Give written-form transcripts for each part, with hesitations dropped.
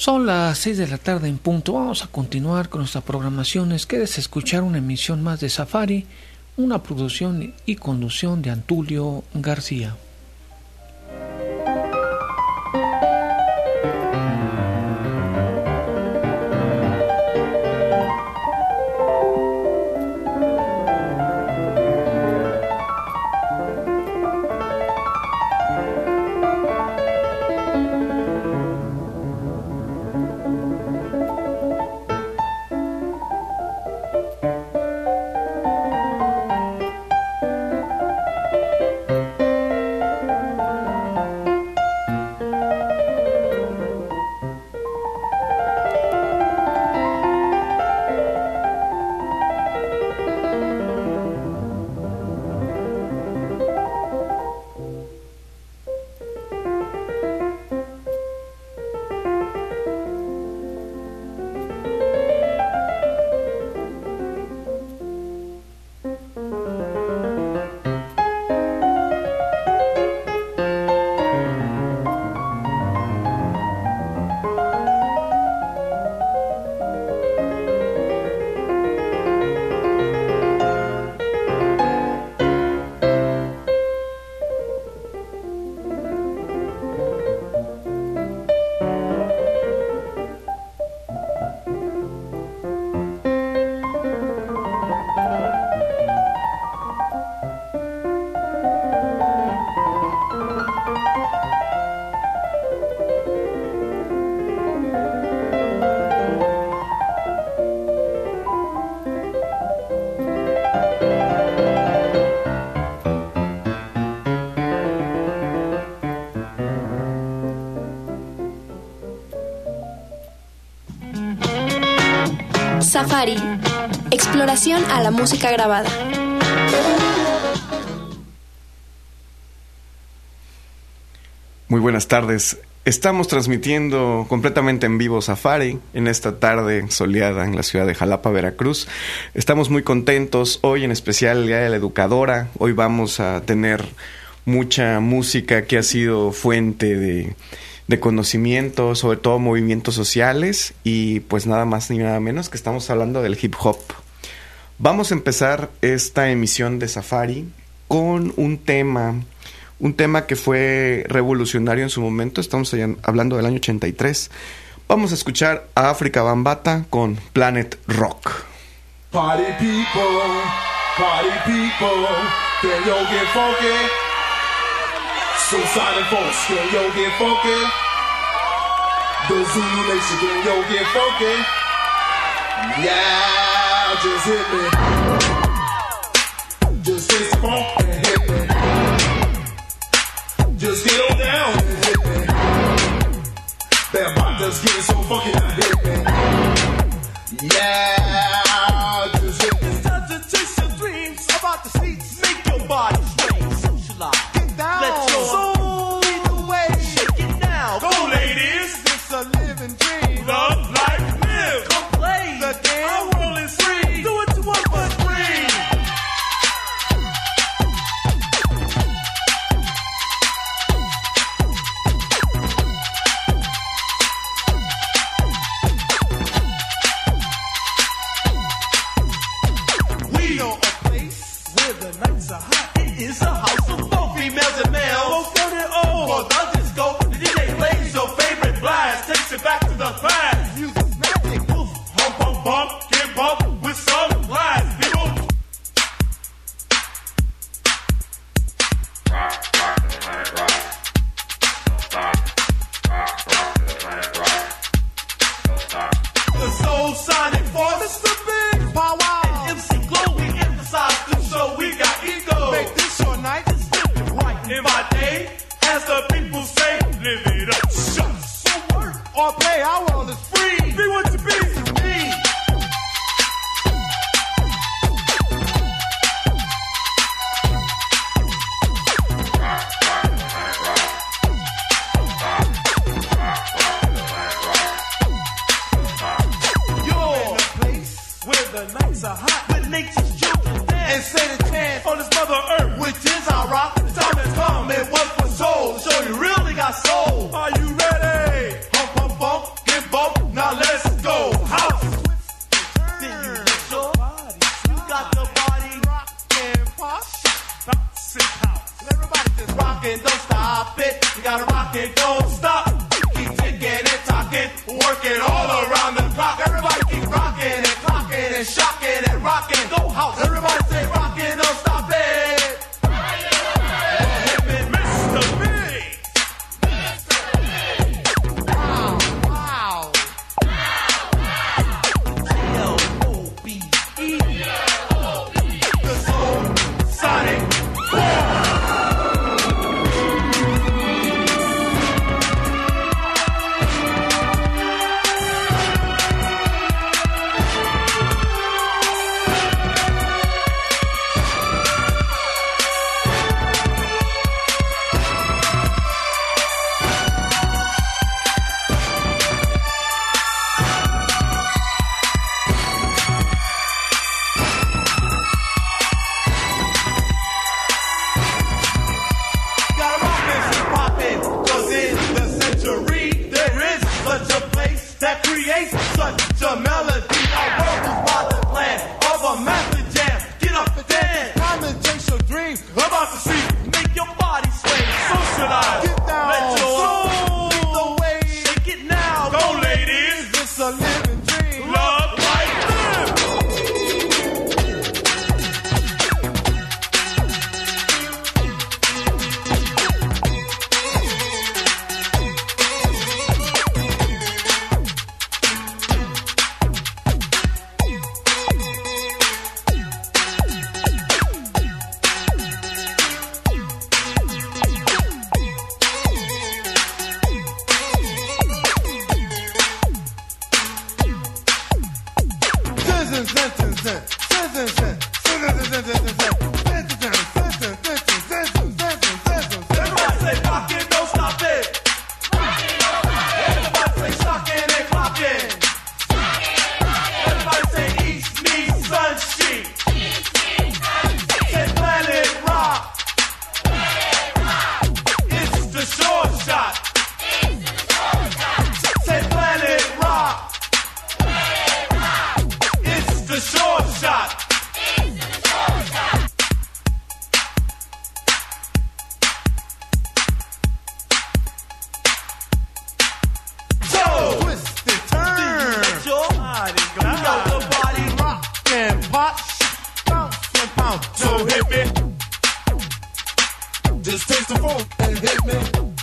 Son las 6 de la tarde en punto. Vamos a continuar con nuestras programaciones. Quieres escuchar una emisión más de Safari, una producción y conducción de Antulio García. Safari, exploración a la música grabada. Muy buenas tardes. Estamos transmitiendo completamente en vivo Safari en esta tarde soleada en la ciudad de Jalapa, Veracruz. Estamos muy contentos. Hoy en especial el Día de la Educadora. Hoy vamos a tener mucha música que ha sido fuente de conocimiento, sobre todo movimientos sociales, y pues nada más ni nada menos que estamos hablando del hip hop. Vamos a empezar esta emisión de Safari con un tema que fue revolucionario en su momento. Estamos hablando del año 83. Vamos a escuchar a África Bambaataa con Planet Rock. Party people, can yo get funky? Suicide folks, can yo get funky? The Zulu Nation, can yo get funky? Yeah, just hit me. Just hit the funk and hit me. Just get on down and hit me. That bot just getting so funky now, hit me. Yeah, just hit me. Time to chase your dreams about the seats. Make your body sway, socialize. Get down. Let your soul lead the way. Shake it now. Go, ladies. It's a living dream. Love, life, live. Come play the game. Our world is free. Do what you want, but free. We know a place where the nights are hot. It is a house of funk. Females and males. Both turn it on. For the disco, the DJ plays your favorite blast. Takes it back to the past. Music's magic. Woof. Hump, hump, bump. Get bumped with some blast. People. Rock to the planet rock. Don't stop. Rock to the planet rock. Don't stop. The soul sonic force. Mr. Big Power. And MC Glow, we emphasize the show. We got ego. Make this your night. Just live it right. In my day, as the people say, live it up. Shut. So work or play. Our world is free. Be what you be. Me. Rock to the planet rock. Don't stop. Rock to the planet rock. Don't stop. You're in a place where the nights are hot. With nature's children dance. And say the chant on this mother earth, which is our rock. The time has come. It was for soul. Show you really got soul. Are you ready? Hump, hump, bump. Get bumped. massive house. Everybody just rockin', don't stop it. You gotta rock it, don't stop. Keep ticking and talking, working all around the clock. Everybody keep rocking and clocking and shocking and rocking. Go house. Everybody say rockin', don't stop it. Hit me, Mr. Biggs. Wow, wow. L-O-B-E. The Soul Sonic Boom. Such a melody, our world is by the plan of a master jam. Get up and dance, time to chase your dreams. About to see, make your body sway. Socialize, get down, let your soul lead the way. Shake it now, go ladies. Is this a living dream? Love like this. Everybody say rockin', don't stop it. Everybody say shockin' and clockin'. Everybody say East meets Sunshine. Say Planet Rock. It's the short shot. Say Planet Rock. It's the short shot. So twist and turn. Let your body go. You know the body rock and pop, bounce and pound. So hit me. Just taste the phone and hit me.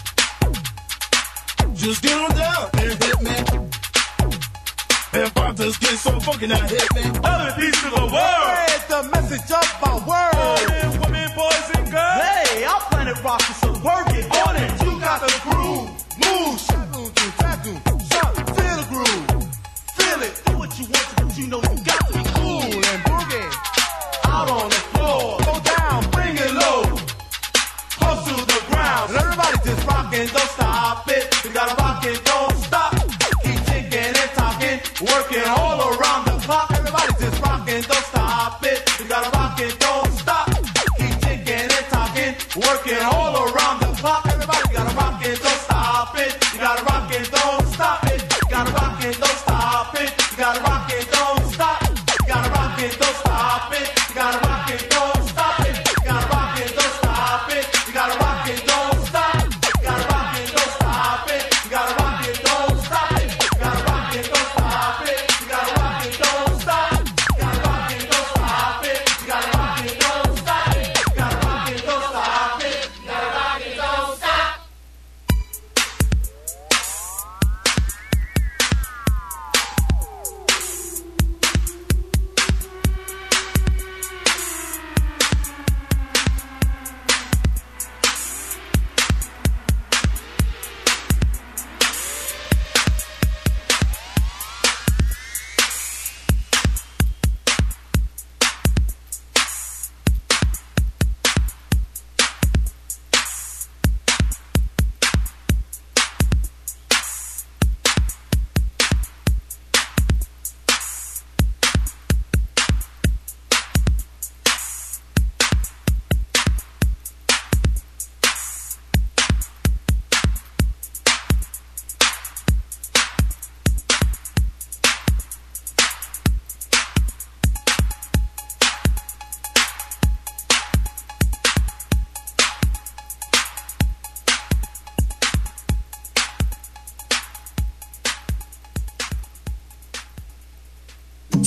Just get on down and hit me. And pop just get so funky now hit me. Other piece of the world. Spread the message of my world. Men, women, boys and girls. Hey, our Planet Rock is so work it on it. You got the groove. Move, shadow to tattoo. Shot, feel the groove. Feel it. Do what you want to, but you know you got to be cool and boogie. Out on the floor. Go down, bring it low. Close to the ground. And everybody just rockin', don't stop it. You gotta rock it, don't stop. Keep ticking and talking. Working all around the clock. Everybody just rockin', don't stop it. You gotta rock it, don't stop. Keep ticking and talking. Working all around the clock. Everybody gotta rock it, don't stop it. You gotta rock it, don't stop it. You gotta rock it, don't stop it. You gotta rock it, don't stop. You gotta rock it, don't stop it. You gotta rock it, don't stop it. You gotta rock it, don't stop it. You gotta rock it, don't stop. You gotta rock it, don't stop it. You gotta rock it, don't stop it. You gotta rock it, don't stop it. You gotta rock it, don't stop. You gotta rock it, don't stop it. You gotta rock it, don't stop it. You gotta rock it, don't stop it. You gotta rock it, don't stop it.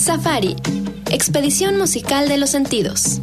Safari, expedición musical de los sentidos.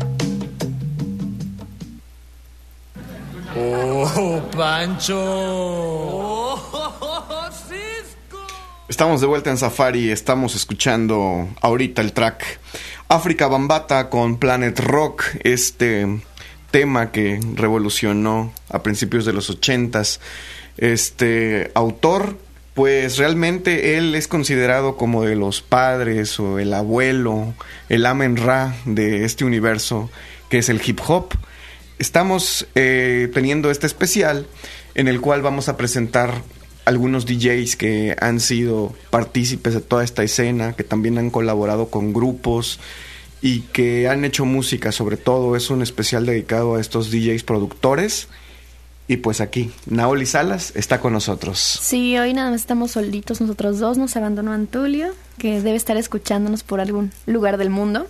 ¡Oh, Pancho! Estamos de vuelta en Safari, estamos escuchando ahorita el track África Bambata con Planet Rock, este tema que revolucionó a principios de los 80s. Este autor, pues realmente él es considerado como de los padres o el abuelo, el Amen-Ra de este universo que es el hip hop. Estamos teniendo este especial en el cual vamos a presentar algunos DJs que han sido partícipes de toda esta escena, que también han colaborado con grupos y que han hecho música. Sobre todo es un especial dedicado a estos DJs productores. Y pues aquí, Naoli Salas está con nosotros. Sí, hoy nada más estamos solitos nosotros dos, nos abandonó Antulio, que debe estar escuchándonos por algún lugar del mundo.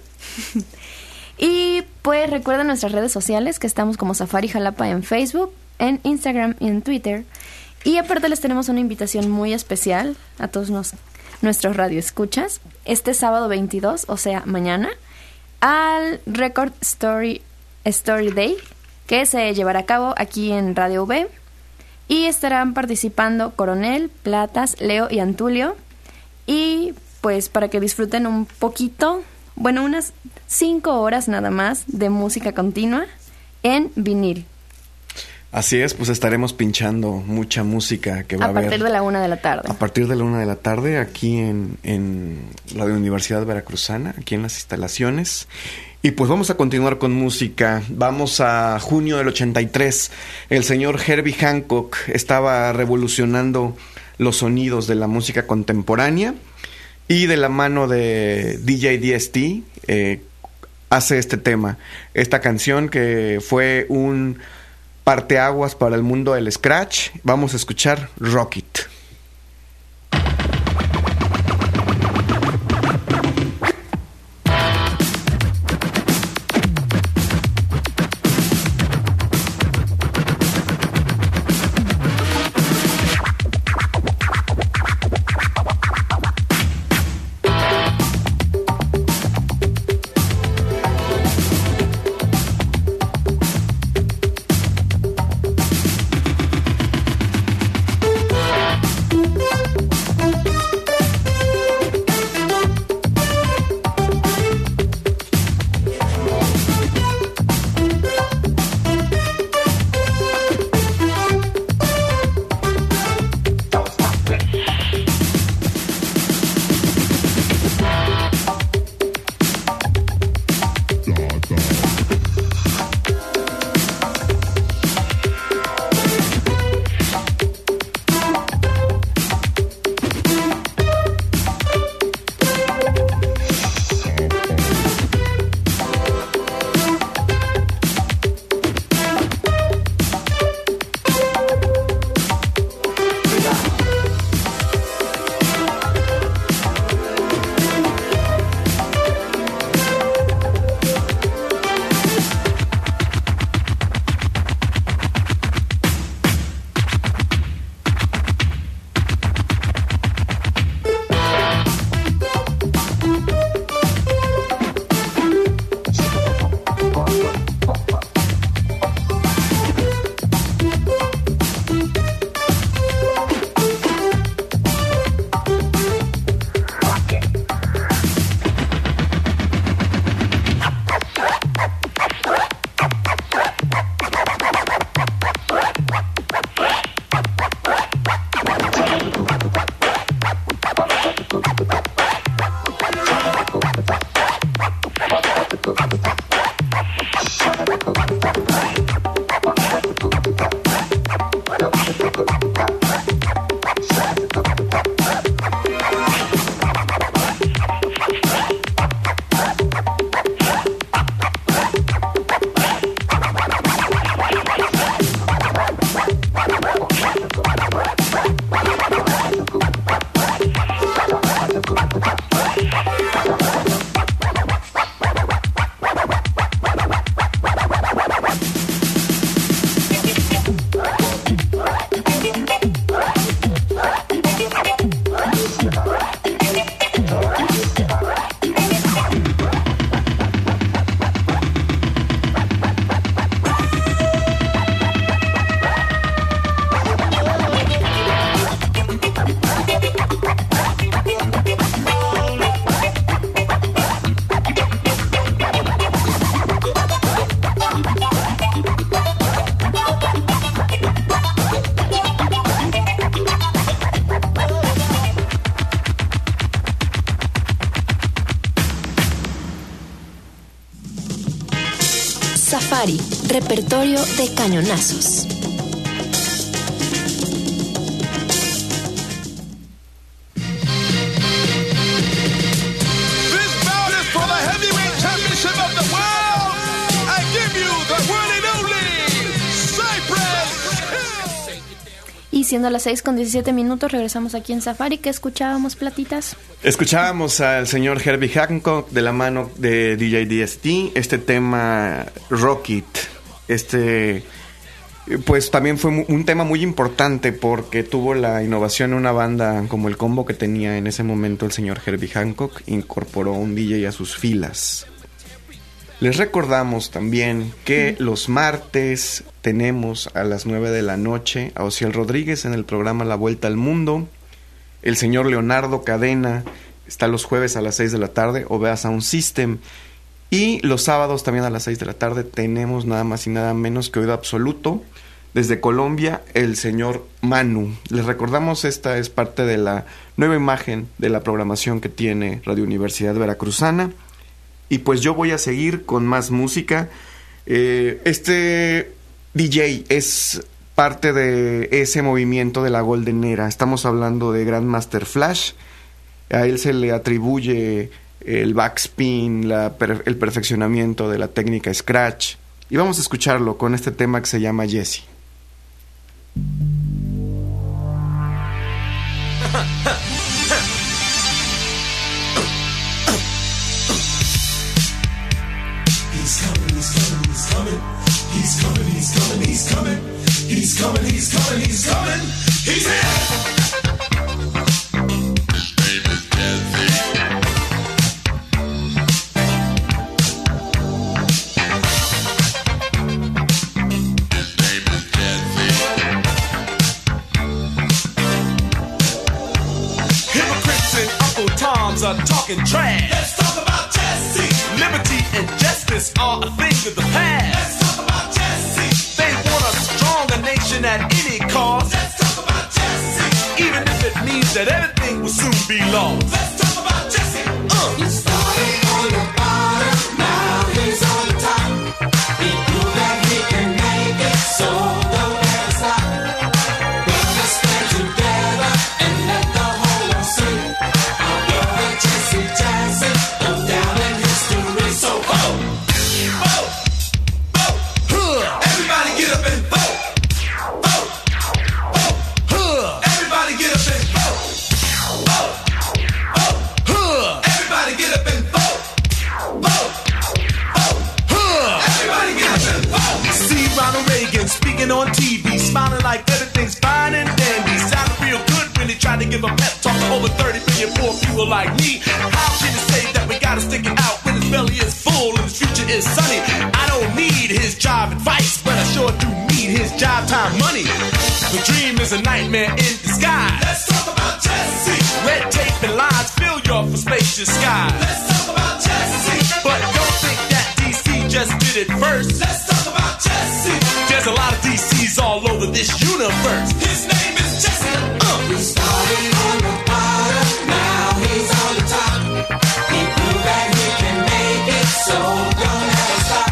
Y pues recuerden nuestras redes sociales, que estamos como Safari Jalapa en Facebook, en Instagram y en Twitter. Y aparte les tenemos una invitación muy especial a todos nuestros radioescuchas. Este sábado 22, o sea, mañana, al Record Story Day, que se llevará a cabo aquí en Radio V. Y estarán participando Coronel, Platas, Leo y Antulio. Y pues para que disfruten un poquito, bueno, unas 5 horas nada más de música continua en vinil. Así es, pues estaremos pinchando mucha música que va a haber. A partir de la 1 de la tarde. A partir de la 1 de la tarde, aquí en la Universidad Veracruzana, aquí en las instalaciones. Y pues vamos a continuar con música. Vamos a junio del 83. El señor Herbie Hancock estaba revolucionando los sonidos de la música contemporánea. Y de la mano de DJ DST hace este tema. Esta canción que fue un parteaguas para el mundo del scratch. Vamos a escuchar Rock It. Safari, repertorio de cañonazos. Y siendo las 6:17, regresamos aquí en Safari. ¿Qué escuchábamos, Platitas? Escuchábamos al señor Herbie Hancock de la mano de DJ DST, este tema Rocket. Pues también fue un tema muy importante porque tuvo la innovación en una banda como el combo que tenía en ese momento el señor Herbie Hancock, incorporó un DJ a sus filas. Les recordamos también que los martes tenemos a las 9 de la noche a Ociel Rodríguez en el programa La Vuelta al Mundo. El señor Leonardo Cadena está los jueves a las 6 de la tarde, Ovea Sound System. Y los sábados también a las 6 de la tarde tenemos nada más y nada menos que Oído Absoluto. Desde Colombia, el señor Manu. Les recordamos, esta es parte de la nueva imagen de la programación que tiene Radio Universidad Veracruzana. Y pues yo voy a seguir con más música. Este DJ es parte de ese movimiento de la Golden Era. Estamos hablando de Grandmaster Flash. A él se le atribuye el backspin, el perfeccionamiento de la técnica Scratch. Y vamos a escucharlo con este tema que se llama Jesse. He's here. Hypocrites and Uncle Toms are talking trash. Let's talk about Jesse. Liberty and justice are a thing of the past. Let's talk about Jesse. They want a stronger nation at any cost. Let's talk about Jesse. Even if it means that everything will soon be lost. Let's talk about Jesse. He started on the bottom, now he's on the top. He proved that he can make it, so don't ever stop. Brothers stand together and let the whole world see. Our brother Jesse Jackson goes down in history. So vote, Vote, vote, everybody get up and vote. Vote, vote, everybody get up and vote. Vote, vote, everybody get up and vote. Vote, vote, everybody get up and vote. See Ronald Reagan speaking on TV, smiling like everything's fine and dandy. Sounded real good when he tried to give a pep talk to over 30 million poor people like me. How can you say that we gotta stick it out when his belly is full and his future is sunny? I don't need his job advice, but I sure do need his job time money. The dream is a nightmare in disguise. Let's talk about Jesse. Red tape and lines fill your spacious skies. Let's talk about Jesse. But don't think that DC just did it first. Let's talk about Jesse. There's a lot of DCs all over this universe. His name is Jesse. he started on the bottom, now he's on the top. He proved that he can make it, so don't ever stop.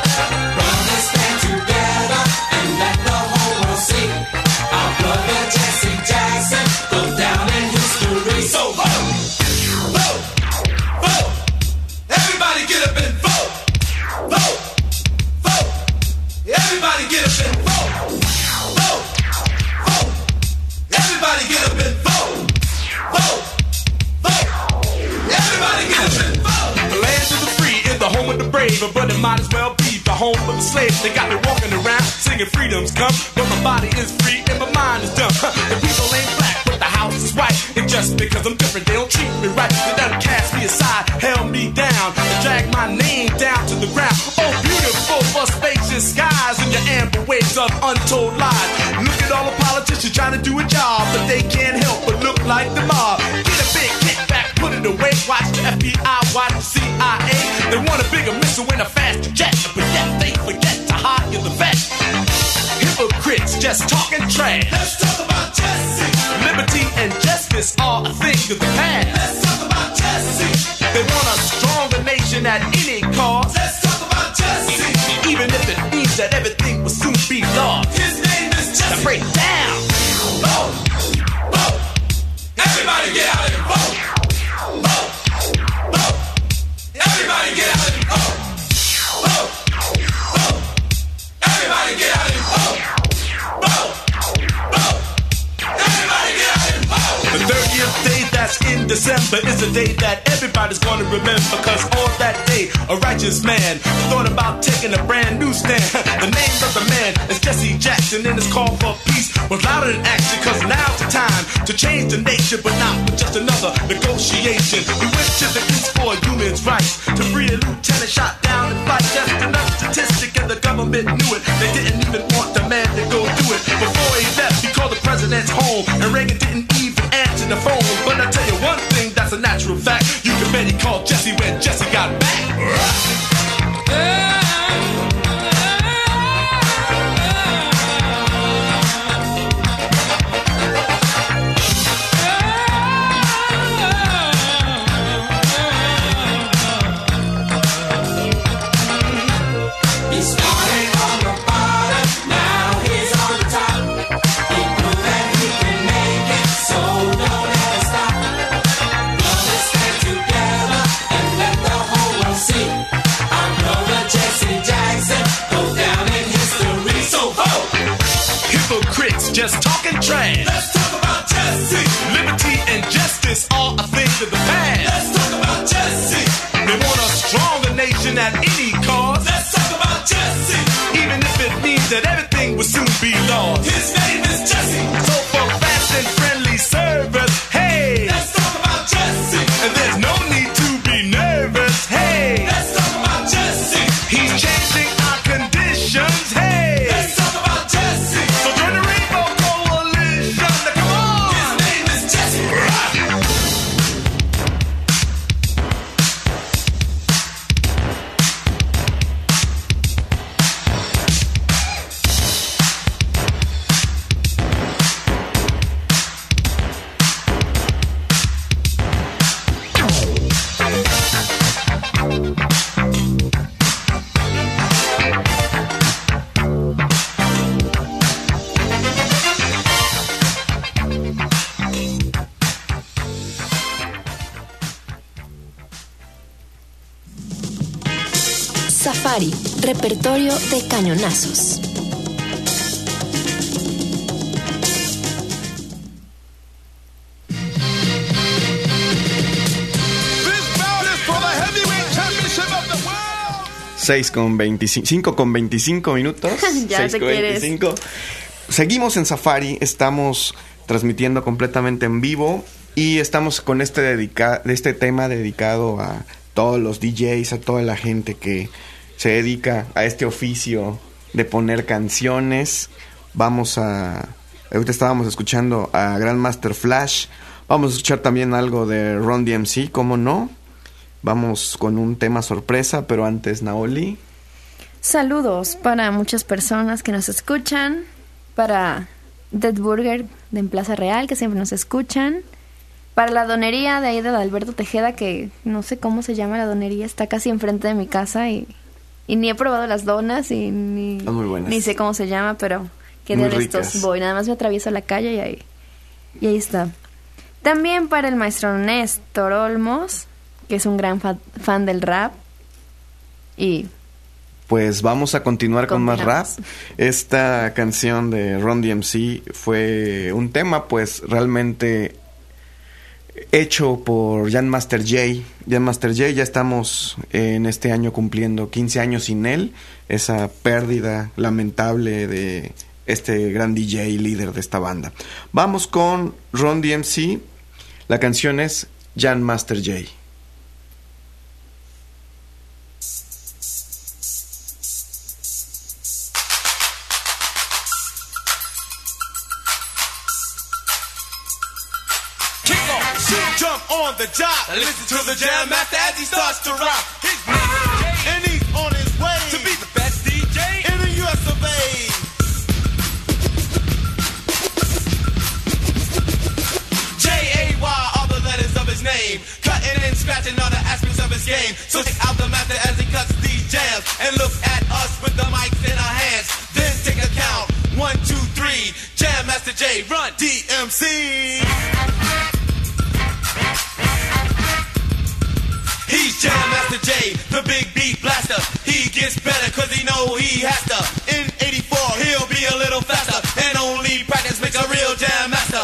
Brothers stand together and let the whole world see. Our brother Jesse Jackson goes down in history. So vote, vote, vote. Everybody get up and vote. Vote, vote. Everybody get up and vote. Vote, vote. Everybody get up and vote. Vote, vote. Everybody get up and vote. The land of the free is the home of the brave, but it might as well be the home of the slaves. They got me walking around singing freedom's come, but my body is free and my mind is dumb. The people ain't black, but the house is white. And just because I'm different, they don't treat me right. They done cast me aside, held me down, and drag my name down to the ground. Oh, beautiful for spacious skies and your amber waves of untold lies. Look at all the politicians trying to do a job, but they can't help but look like the mob. Get a big kickback, put it away. Watch the FBI, watch the CIA. They want a bigger missile and a faster jet, but yet they forget to hire the vet. Hypocrites just talking trash. Let's talk about Jesse. Liberty and justice are a thing of the past. Let's talk about Jesse. They want a stronger nation at any cost. Let's talk about Jesse. even if it means that everything will soon be lost. His name is Jesse. Now break it down. Vote, vote. Everybody get out and vote. Vote, vote. Everybody get out and vote. Vote, vote. Everybody get out and vote. Vote, vote. Everybody get out and vote. The 30th day that's in December is a day that everybody's gonna remember, cause on that day a righteous man thought about taking a brand new stand. The name of the man is Jesse Jackson, and his call for peace was louder than action, cause now's the time to change the nation, but not with just another negotiation. We went to the east for human rights, to free a lieutenant shot down and fight. Just another statistic, and the government knew it. They didn't even want the man to go do it. Before he left, he called the president's home, and Reagan didn't even answer the phone. But I tell you one thing, that's a natural fact. You can bet he called Jesse when Jesse got back. He started on the bottom, now he's on the top. He proved that he can make it, so don't ever stop. Gonna stand together and let the whole world see. I'm Brother Jesse Jackson, go down in history. So vote. Hypocrites just talking trash. Let's talk about Jesse. Liberty and justice are a thing of the past. Let's talk about Jesse. They want a stronger nation at any cost. Let's talk about Jesse. Even if it means that everything will soon be lost. His name is Jesse. So for fast and friendly service, hey, let's talk about Jesse. And there's no need to be nervous, hey, let's talk about Jesse. He's changing our conditions, hey, let's talk about Jesse. So join the Rainbow Coalition. Now come on. His name is Jesse. Safari, repertorio de cañonazos. This bout is for the heavyweight championship of the world. 5:25 minutos. Ya te quieres. 6:25. Seguimos en Safari, estamos transmitiendo completamente en vivo y estamos con este tema dedicado a todos los DJs, a toda la gente que se dedica a este oficio de poner canciones. Ahorita estábamos escuchando a Grandmaster Flash, vamos a escuchar también algo de Run DMC, ¿cómo no? Vamos con un tema sorpresa, pero antes, Naoli. Saludos para muchas personas que nos escuchan, para Dead Burger de en Plaza Real, que siempre nos escuchan, para la donería de ahí de Alberto Tejeda, que no sé cómo se llama la donería, está casi enfrente de mi casa y ni he probado las donas y ni sé cómo se llama, pero que Muy de ricas. estos voy, nada más me atravieso la calle y ahí está. También para el maestro Néstor Olmos, que es un gran fan del rap, y Pues vamos a continuar con más rap. Continuamos. Esta canción de Run DMC fue un tema pues realmente hecho por Jan Master Jay. Jan Master Jay, ya estamos en este año cumpliendo 15 años sin él. Esa pérdida lamentable de este gran DJ líder de esta banda. Vamos con Run DMC. La canción es Jan Master Jay. Kick off, shoot, jump on the job. Now listen to the jam master as he starts to rock. His name is Jay, and he's on his way to be the best DJ in the US of A. J-A-Y are the letters of his name, cutting and scratching all the aspects of his game. So check out the master as he cuts these jams and look at us with the Master J, run DMC. He's Jam Master J, the big beat blaster. He gets better cause he know he has to. In 84, he'll be a little faster. And only practice makes a real Jam Master.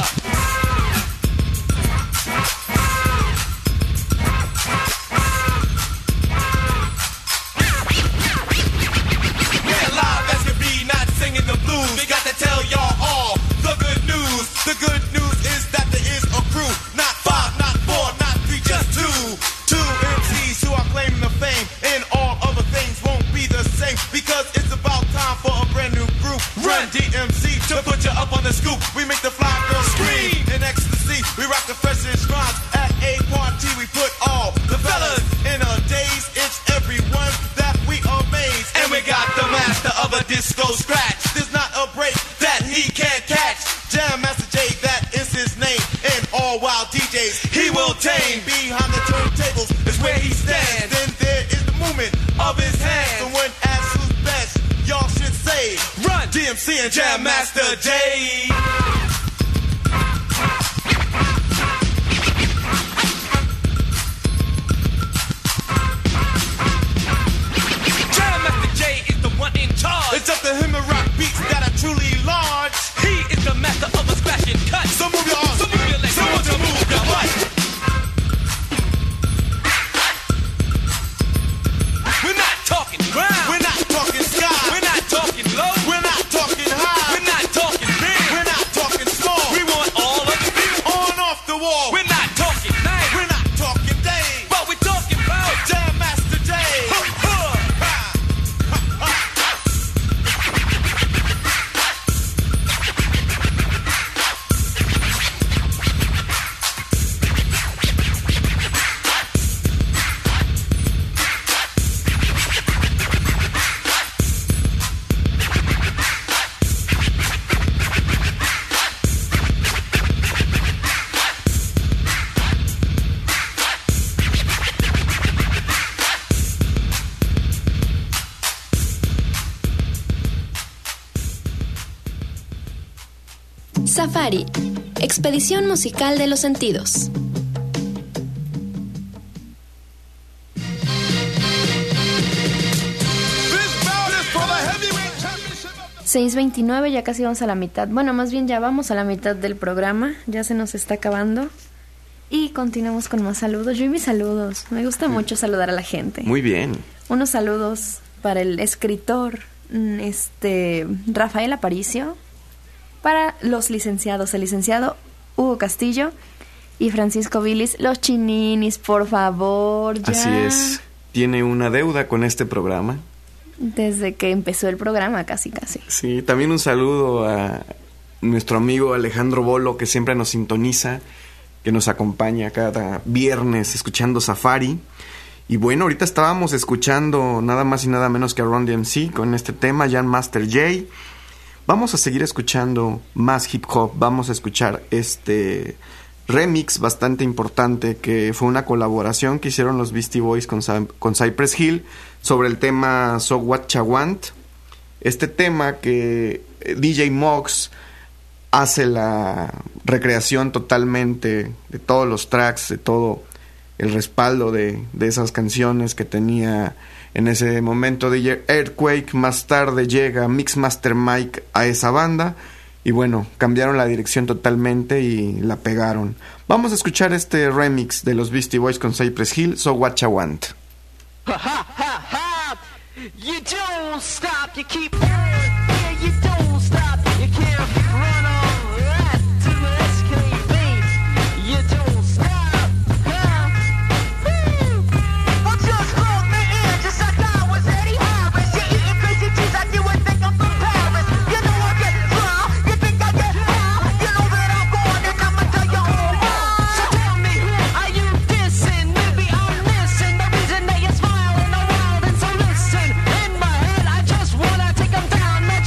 We're live as can be, not singing the blues. We got to tell y'all all the good news. The good news is that there is a crew. Not 5, not 4, not 3, just 2. Two MCs who are claiming the fame, and all other things won't be the same because it's about time for a brand new group. Run DMC to put you up on the scoop. We make the fly girls scream in ecstasy. We rock the freshest rhymes at a party. We put all the fellas in a daze. It's everyone that we amaze, and we got the master of a disco scratch. There's not a break that he can't catch. Jam Master J, that is his name, and all wild DJs he will tame. Behind the turntables is where he stands. Then there is the movement of his hands. And when asked who's best, y'all should say, run DMC and Jam Master J. Jam Master J is the one in charge. It's up to him to rock beats that are truly large. He is the master of a scratch and cut. So move your arms, so move your legs, so want to move your butt. We're not talking ground. We're not talking sky. We're not talking low. We're not talking high. We're not talking big. We're not talking small. We want all of the beat on off the wall. We're not talking night. We're not talking day. But we're talking about Jam Master J. Safari, expedición musical de los sentidos. This bout is for the heavyweight championship. 6:29, ya casi vamos a la mitad. Bueno, más bien ya vamos a la mitad del programa. Ya se nos está acabando. Y continuamos con más saludos. Yo y mis saludos. Me gusta mucho saludar a la gente. Muy bien. Unos saludos para el escritor Rafael Aparicio. Para los licenciados, el licenciado Hugo Castillo y Francisco Vilis, los chininis, por favor, ya. Así es. Tiene una deuda con este programa. Desde que empezó el programa, casi. Sí, también un saludo a nuestro amigo Alejandro Bolo, que siempre nos sintoniza, que nos acompaña cada viernes escuchando Safari. Y bueno, ahorita estábamos escuchando nada más y nada menos que a Run DMC con este tema, Jam Master J. Vamos a seguir escuchando más hip hop. Vamos a escuchar este remix bastante importante que fue una colaboración que hicieron los Beastie Boys con Cypress Hill sobre el tema So What Ya Want. Este tema que DJ Mox hace la recreación totalmente de todos los tracks, de todo el respaldo de esas canciones que tenía en ese momento DJ Earthquake. Más tarde llega Mixmaster Mike a esa banda y bueno, cambiaron la dirección totalmente y la pegaron. Vamos a escuchar este remix de los Beastie Boys con Cypress Hill, So What Ya Want. You don't stop, you keep on. Yeah, you don't stop, you can't run all that to the SKB. You don't stop, huh? Woo! Well, just look me in, just like I was Eddie Harris. You're eating crazy cheese like you would think I'm from Paris. You know I get fly, you think I get high. You know that I'm going and I'ma tell you all why. So tell me, are you dissing? Maybe I'm missing the reason that you're smiling around. And so listen, in my head I just wanna take 'em down, man.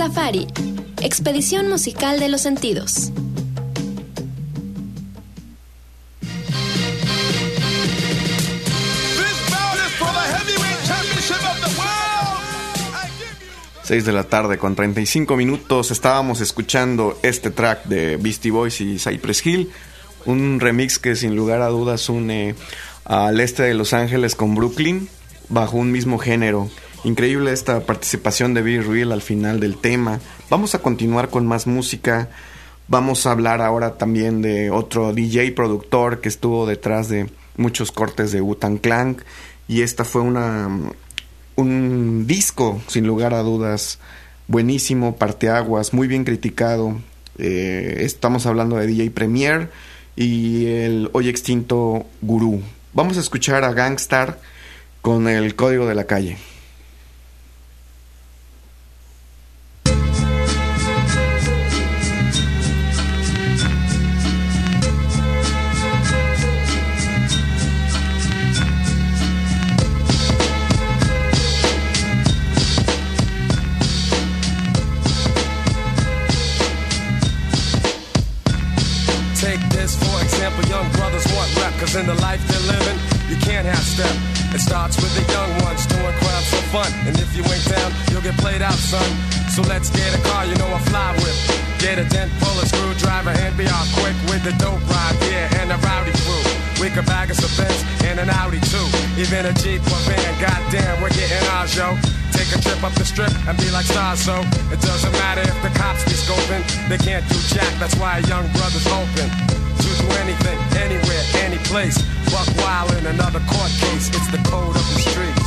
Safari, expedición musical de los sentidos. This bout is for the heavyweight championship of the world. I give you 6 de la tarde con 35 minutos. Estábamos escuchando este track de Beastie Boys y Cypress Hill, un remix que sin lugar a dudas une al este de Los Ángeles con Brooklyn bajo un mismo género. Increíble esta participación de Be Real al final del tema. Vamos a continuar con más música. Vamos a hablar ahora también de otro DJ productor que estuvo detrás de muchos cortes de Wu-Tang Clan, y esta fue un disco sin lugar a dudas buenísimo, parteaguas, muy bien criticado. Estamos hablando de DJ Premier y el hoy extinto Gurú. Vamos a escuchar a Gangstar con El Código de la Calle. Cause in the life they're living, you can't have step. It starts with the young ones doing crowds for fun. And if you ain't down, you'll get played out, son. So let's get a car, you know I fly with. Get a dent, pull a screwdriver, and be all quick with the dope ride, yeah, and the rowdy crew. We could bag us a Benz and an Audi too. Even a Jeep or van, goddamn, we're getting ours, yo. Take a trip up the strip and be like stars, so it doesn't matter if the cops be scoping. They can't do jack, that's why a young brother's open. To do anything, anywhere, any place. Buck wild in another court case. It's the code of the streets.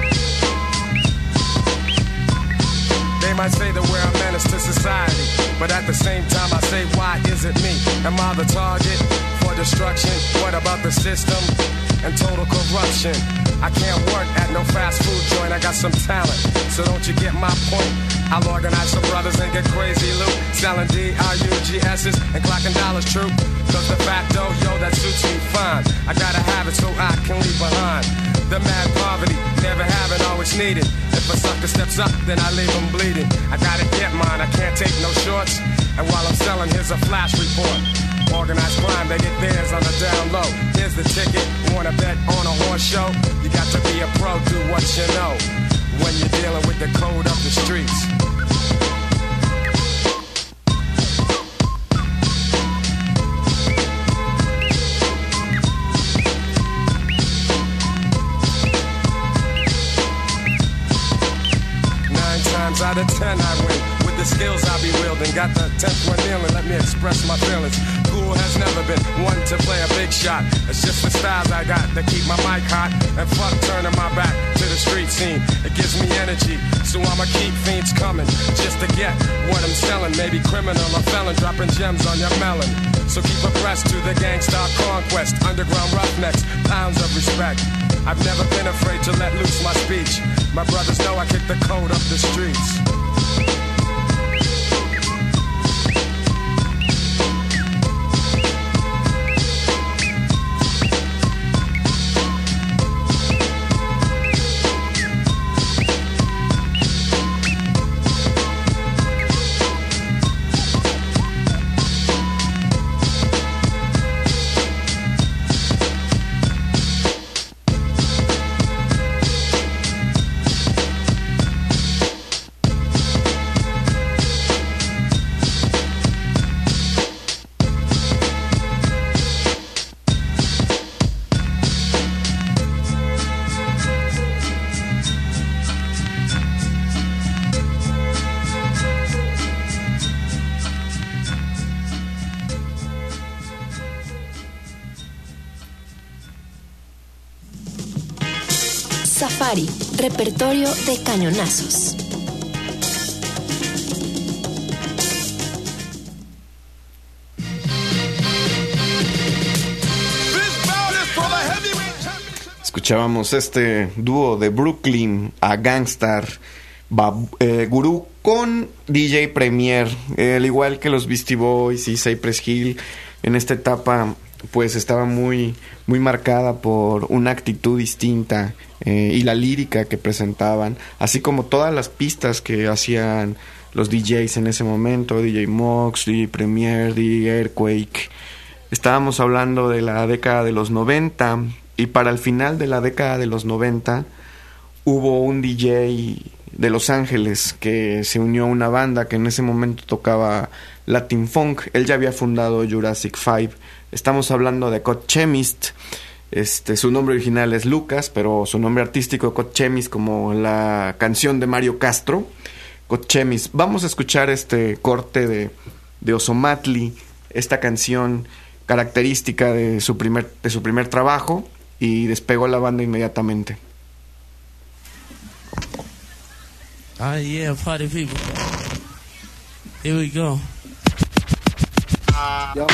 They might say that we're a menace to society, but at the same time I say, why is it me? Am I the target for destruction? What about the system and total corruption? I can't work at no fast food joint, I got some talent, so don't you get my point? I'll organize some brothers and get crazy loot, selling D-R-U-G-S's and clocking dollars true. Cause the fat dough, yo, that suits me fine. I gotta have it so I can leave behind the mad poverty, never having, always needed. If a sucker steps up, then I leave him bleeding. I gotta get mine, I can't take no shorts. And while I'm selling, here's a flash report. Organized crime, they get theirs on the down low. Here's the ticket, wanna bet on a horse show? You got to be a pro, do what you know when you're dealing with the code of the streets. Out of 10 I win with the skills I be wielding. Got the 10th one kneeling, let me express my feelings. Cool has never been one to play a big shot. It's just the styles I got to keep my mic hot. And fuck turning my back to the street scene. It gives me energy, so I'ma keep fiends coming just to get what I'm selling. Maybe criminal or felon, dropping gems on your melon. So keep abreast to the gangsta conquest. Underground roughnecks, pounds of respect. I've never been afraid to let loose my speech. My brothers know I kick the code up the streets. Safari, repertorio de cañonazos. Escuchábamos este dúo de Brooklyn, a Gangstar, Gurú con DJ Premier, al igual que los Beastie Boys y Cypress Hill. En esta etapa pues estaba muy marcada por una actitud distinta, y la lírica que presentaban, así como todas las pistas que hacían los DJs en ese momento, DJ Mox, DJ Premier, DJ Earthquake. Estábamos hablando de la década de los 90, y para el final de la década de los 90 hubo un DJ de Los Ángeles que se unió a una banda que en ese momento tocaba Latin Funk. Él ya había fundado Jurassic 5. Estamos hablando de Cod Chemist. Su nombre original es Lucas, pero su nombre artístico Cod Chemist, como la canción de Mario Castro, Cod Chemist. Vamos a escuchar este corte de Ozomatli, esta canción característica de su primer trabajo, y despegó la banda inmediatamente. Ah, yeah, party people. Here we go. Yo.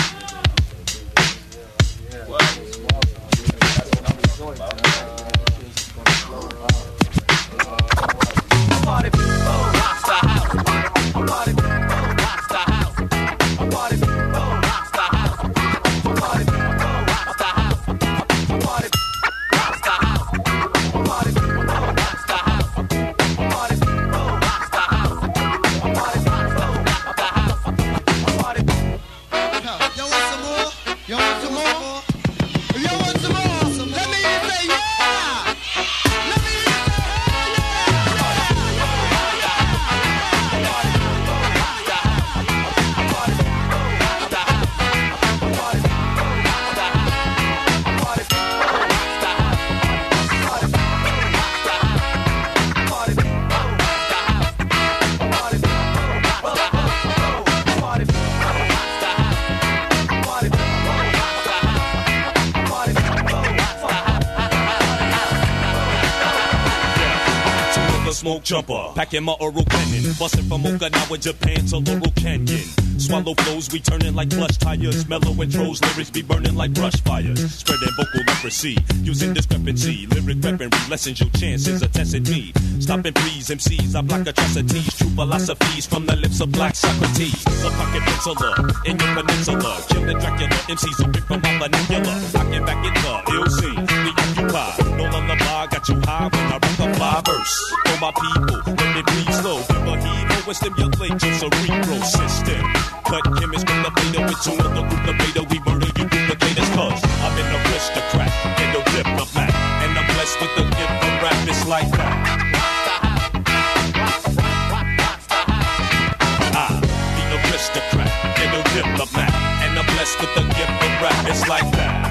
Smoke jumper, packing my oral cannon, busting from Okinawa, Japan to Laurel Canyon. Swallow flows, returning like plush tires. Mellow intros, lyrics be burning like brush fires. Spreading vocal leprosy, using discrepancy. Lyric weaponry lessens your chances of testing me. Stopping please, MCs, I block atrocities. True philosophies from the lips of black Socrates. A pocket penciler in your peninsula. Killing Dracula, MCs who rip from my vernacular. Rocking back in the ill scene, we occupy. No lullaby, got you high when I rock the fly verse. For my people, let me breathe slow. Give a heave and stimulate your cerebral system. Cut chemists from the beta with tuna, the group the beta. We murder you duplicators, cause I'm an aristocrat and a diplomat. And I'm blessed with the gift of rap, it's like that. The aristocrat and a diplomat. And I'm blessed with the gift of rap, it's like that.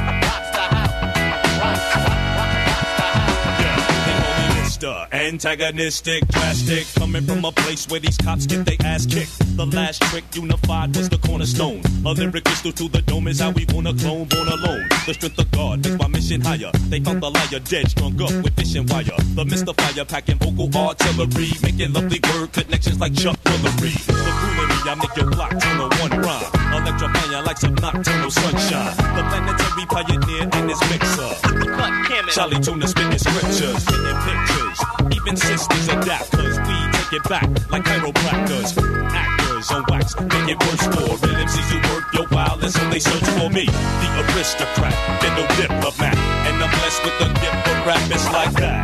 Antagonistic, drastic, coming from a place where these cops get their ass kicked. The last trick unified was the cornerstone. A lyric crystal to the dome is how we wanna clone, born alone. The strength of God makes my mission higher. They found the liar dead, strung up with fishing wire. The mystifier packing vocal artillery, making lovely word connections like Chuck Willery. The fooling me, I make your block turn on one rhyme. Electrifying like some nocturnal sunshine. The planetary pioneer in his mixer. Charlie Tuna spitting scriptures, spitting pictures. Even sisters adapt, cause we take it back like chiropractors. Actors on wax, make it worse for real MCs who work your wild, and so they search for me. The aristocrat, get no diplomat. And I'm blessed with the gift of rap, it's like that.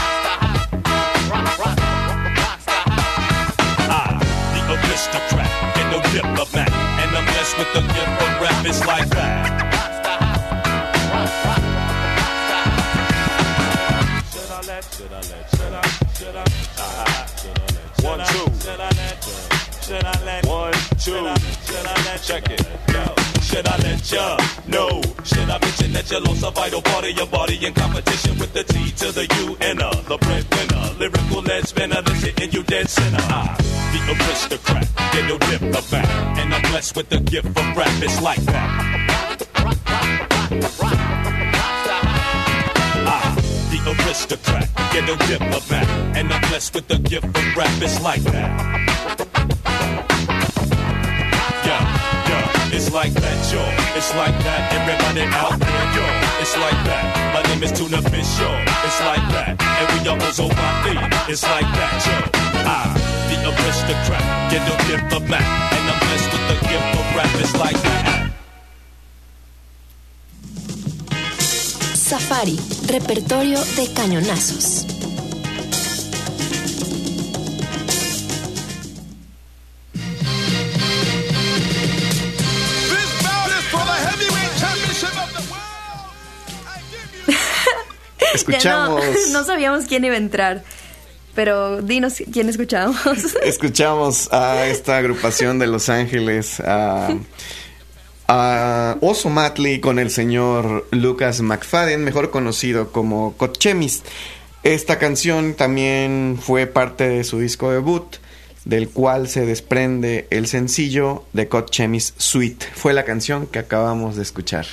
The aristocrat, get no diplomat. And I'm blessed with the gift of rap, it's like that. One, two. Check it. Yo. Should I let ya know? Should I mention that you lost a vital part of your body in competition with the T to the U and the breadwinner, lyrical lead spinner that's hitting you dead center. The aristocrat, get no diplomat, and I'm blessed with the gift of rap. It's like that. The aristocrat, get no diplomat, and I'm blessed with the gift of rap. It's like that. It's like that, yo. It's like that. Everybody out there, yo. It's like that. My name is Tuna Fish, yo. It's like that. And we are Ozomatli. It's like that, yo. The aristocrat, get no diplomat, and I'm blessed with the gift of rap. It's like that. Safari, repertorio de cañonazos. Escuchamos. Ya no sabíamos quién iba a entrar. Pero dinos quién escuchamos. Escuchamos a esta agrupación de Los Ángeles, a Oso Matley con el señor Lucas McFadden, mejor conocido como Cot Chemis. Esta canción también fue parte de su disco debut, del cual se desprende el sencillo de Cot Chemis Suite. Fue la canción que acabamos de escuchar.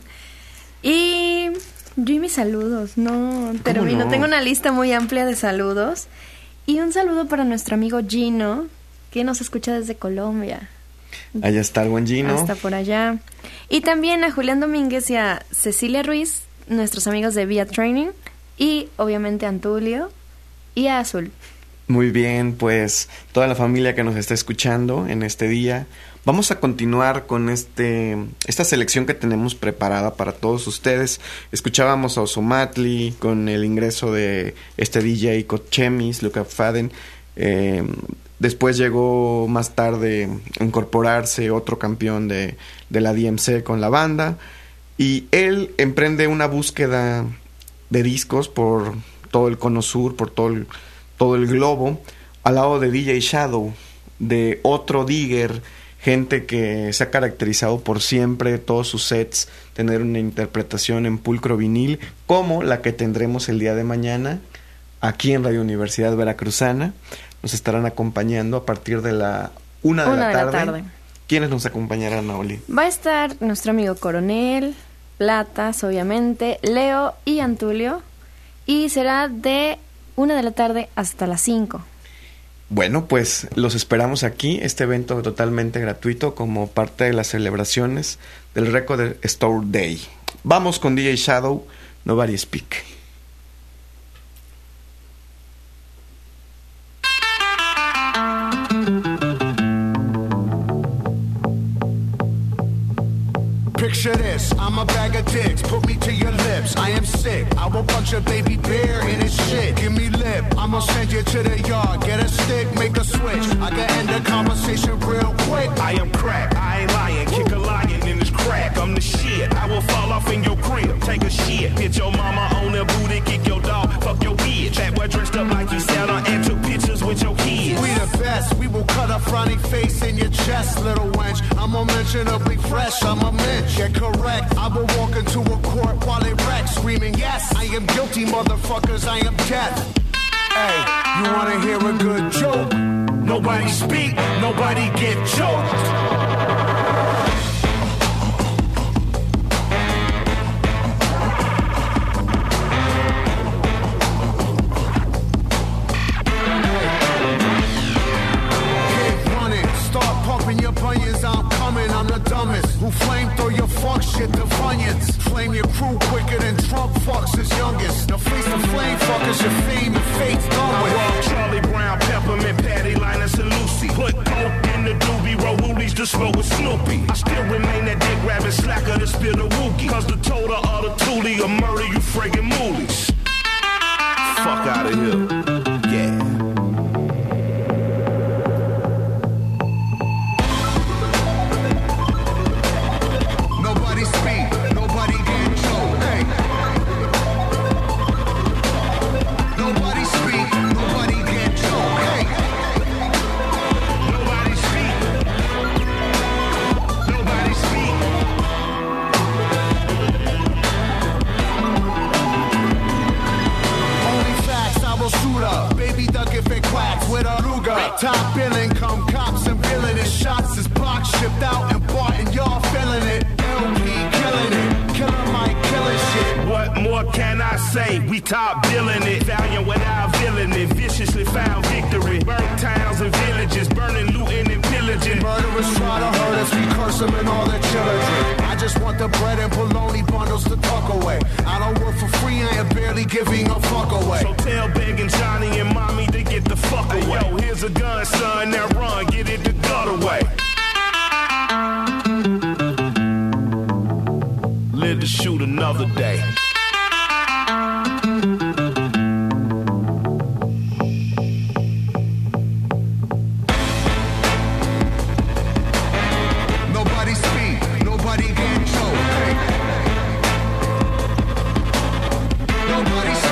Y yo y mis saludos, no termino. no? Tengo una lista muy amplia de saludos. Y un saludo para nuestro amigo Gino, que nos escucha desde Colombia. Allá está el buen Gino. Hasta por allá. Y también a Julián Domínguez y a Cecilia Ruiz, nuestros amigos de Via Training. Y obviamente a Antulio y a Azul. Muy bien, pues toda la familia que nos está escuchando en este día, vamos a continuar con esta selección que tenemos preparada para todos ustedes. Escuchábamos a Oso Matley con el ingreso de este DJ Cot Chemis, Lucas McFadden. Después llegó más tarde a incorporarse otro campeón de la DMC con la banda, y él emprende una búsqueda de discos por todo el cono sur, por todo el globo, al lado de DJ Shadow, de otro digger, gente que se ha caracterizado por siempre, todos sus sets, tener una interpretación en pulcro vinil, como la que tendremos el día de mañana aquí en Radio Universidad Veracruzana. Nos estarán acompañando a partir de la 1 de la tarde. ¿Quiénes nos acompañarán, Oli? Va a estar nuestro amigo Coronel, Platas, obviamente, Leo y Antulio, y será de 1 de la tarde hasta las 5. Bueno, pues los esperamos aquí, este evento totalmente gratuito como parte de las celebraciones del Record Store Day. Vamos con DJ Shadow, Nobody Speak. Picture this, I'm a bag of dicks, put me to your lips. I am sick, I will punch a baby bear in his shit. Give me lip, I'ma send you to the yard. Get a stick, make a switch. I can end the conversation real quick. I am crack, I ain't lying. Kick a lion in his crack, I'm the shit. I will fall off in your crib, take a shit. Hit your mama on the booty, kick your dog, fuck your bitch. That boy dressed up like you Santa and took pictures with your kids. We the best, we will cut a frowny face in your chest, little wench. I'm unmentionably fresh, I'm a mensch. Get correct, I will walk into a court while it wrecks, screaming, yes, I am guilty, motherfuckers, I am death. Hey, you wanna hear a good joke? Nobody speak, nobody get choked. I'm coming, I'm the dumbest who flame throw your fuck shit to Funyuns. Flame your crew quicker than Trump fucks his youngest. Now face the flame fuckers, your fame and fate's done with. I roll Charlie Brown, Peppermint, Patty, Linus, and Lucy. Put coke in the doobie, roll woolies to smoke with Snoopy. I still remain that dick rabbit slacker to spill the wookie. Cause the total of the toolie will murder you friggin' moolies. Fuck out of here. Yeah. Top billing, come cops and villainous shots is box shipped out and bought and y'all feeling it. LP killing it, Killer Mike killing shit. What more can I say? We top billing it, valiant without villainy, viciously found victory. Burnt towns and villages, burning, looting and pillaging. Murderers try to hurt us, we curse them and all their children. I just want the bread and bologna bundles to tuck away. I don't work for free, I am barely giving a fuck away. So tell begging Johnny and mommy to get the fuck away. Hey, yo, here's a gun, son, now run, get it the gut away. Live to shoot another day. Nobody speak, nobody get choked. Nobody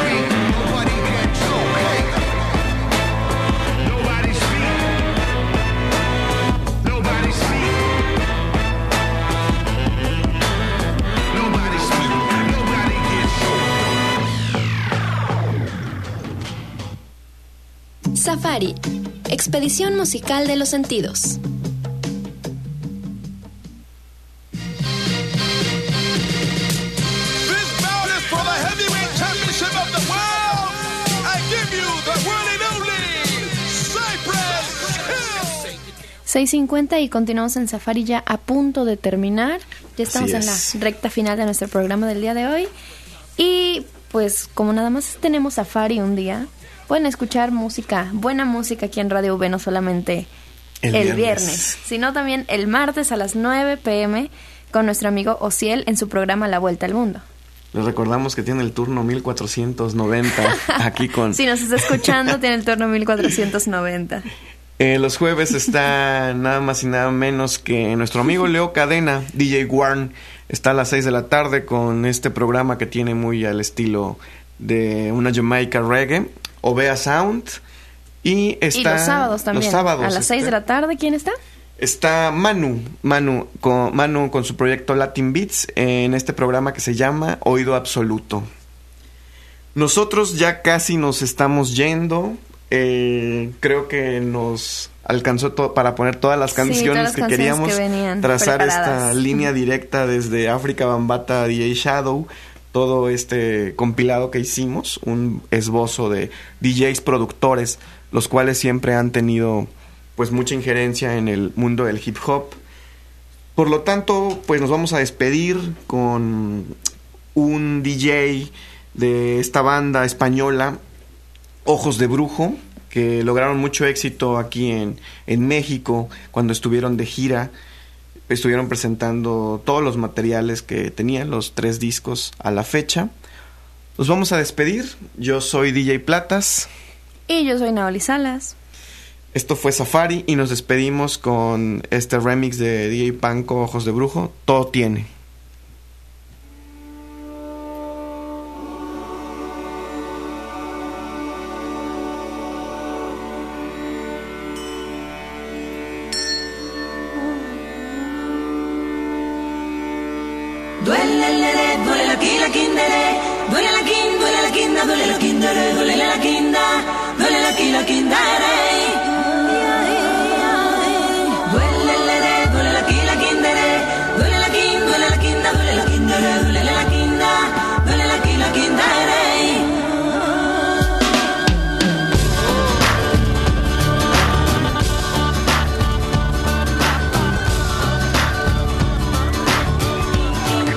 Safari, expedición musical de los sentidos. This bout is for the heavyweight championship of the world. I give you the one and only Cypress Hill. 6:50 y continuamos en Safari ya a punto de terminar. Ya estamos en la recta final de nuestro programa del día de hoy. Y pues como nada más tenemos Safari un día, pueden escuchar música, buena música aquí en Radio V, no solamente el viernes, sino también el martes a las 9 p.m. con nuestro amigo Ociel en su programa La Vuelta al Mundo. Les recordamos que tiene el turno 1490 aquí con... Si nos está escuchando, tiene el turno 1490. Los jueves está nada más y nada menos que nuestro amigo Leo Cadena, DJ Warn. Está a las 6 de la tarde con este programa que tiene muy al estilo de una Jamaica Reggae, Ovea Sound. Y está... Y los sábados también. Los sábados, a las 6 de la tarde, ¿quién está? Está Manu con su proyecto Latin Beats en este programa que se llama Oído Absoluto. Nosotros ya casi nos estamos yendo. Creo que nos alcanzó para poner todas las canciones que queríamos, trazar preparadas. esta línea directa desde África Bambata a DJ Shadow, todo este compilado que hicimos, un esbozo de DJs productores, los cuales siempre han tenido pues mucha injerencia en el mundo del hip hop. Por lo tanto, pues nos vamos a despedir con un DJ de esta banda española, Ojos de Brujo, que lograron mucho éxito aquí en México cuando estuvieron de gira. Estuvieron presentando todos los materiales que tenían, los 3 discos a la fecha. Nos vamos a despedir. Yo soy DJ Platas. Y yo soy Naoli Salas. Esto fue Safari y nos despedimos con este remix de DJ Panko, Ojos de Brujo, Todo Tiene. Duele la kindere, duele la kinda, duele la kindere, duele la kinda, duele la kindere. Duele la kindere, duele la kinda, duele la kindere, duele la kinda, duele la kindere.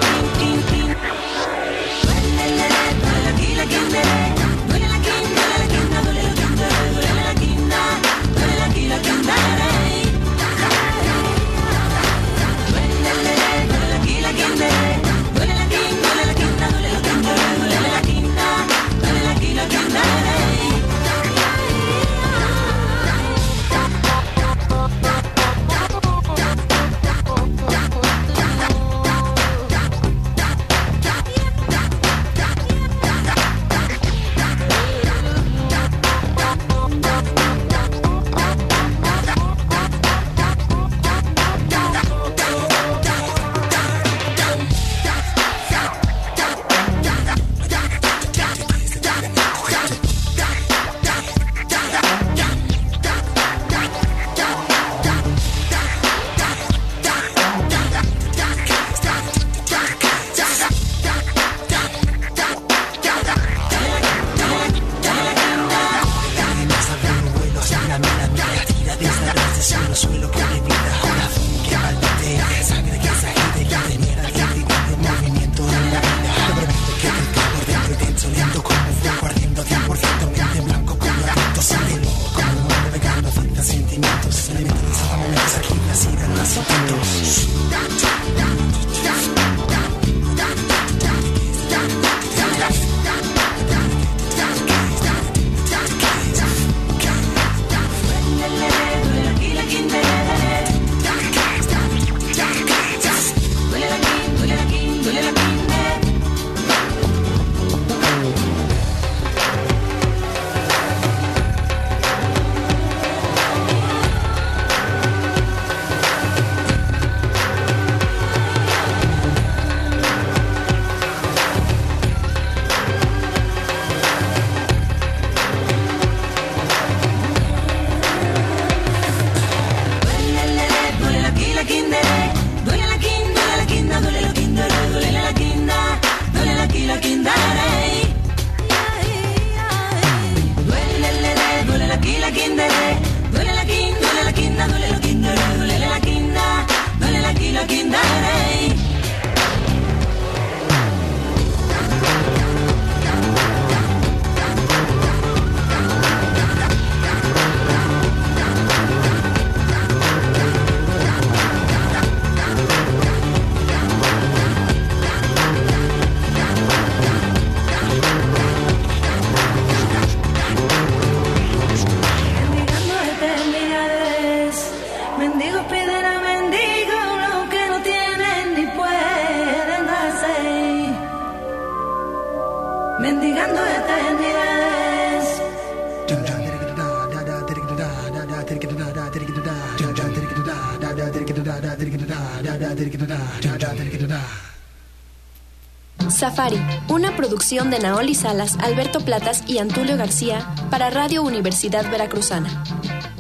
Duele la Safari, una producción de Naoli Salas, Alberto Platas y Antulio García para Radio Universidad Veracruzana.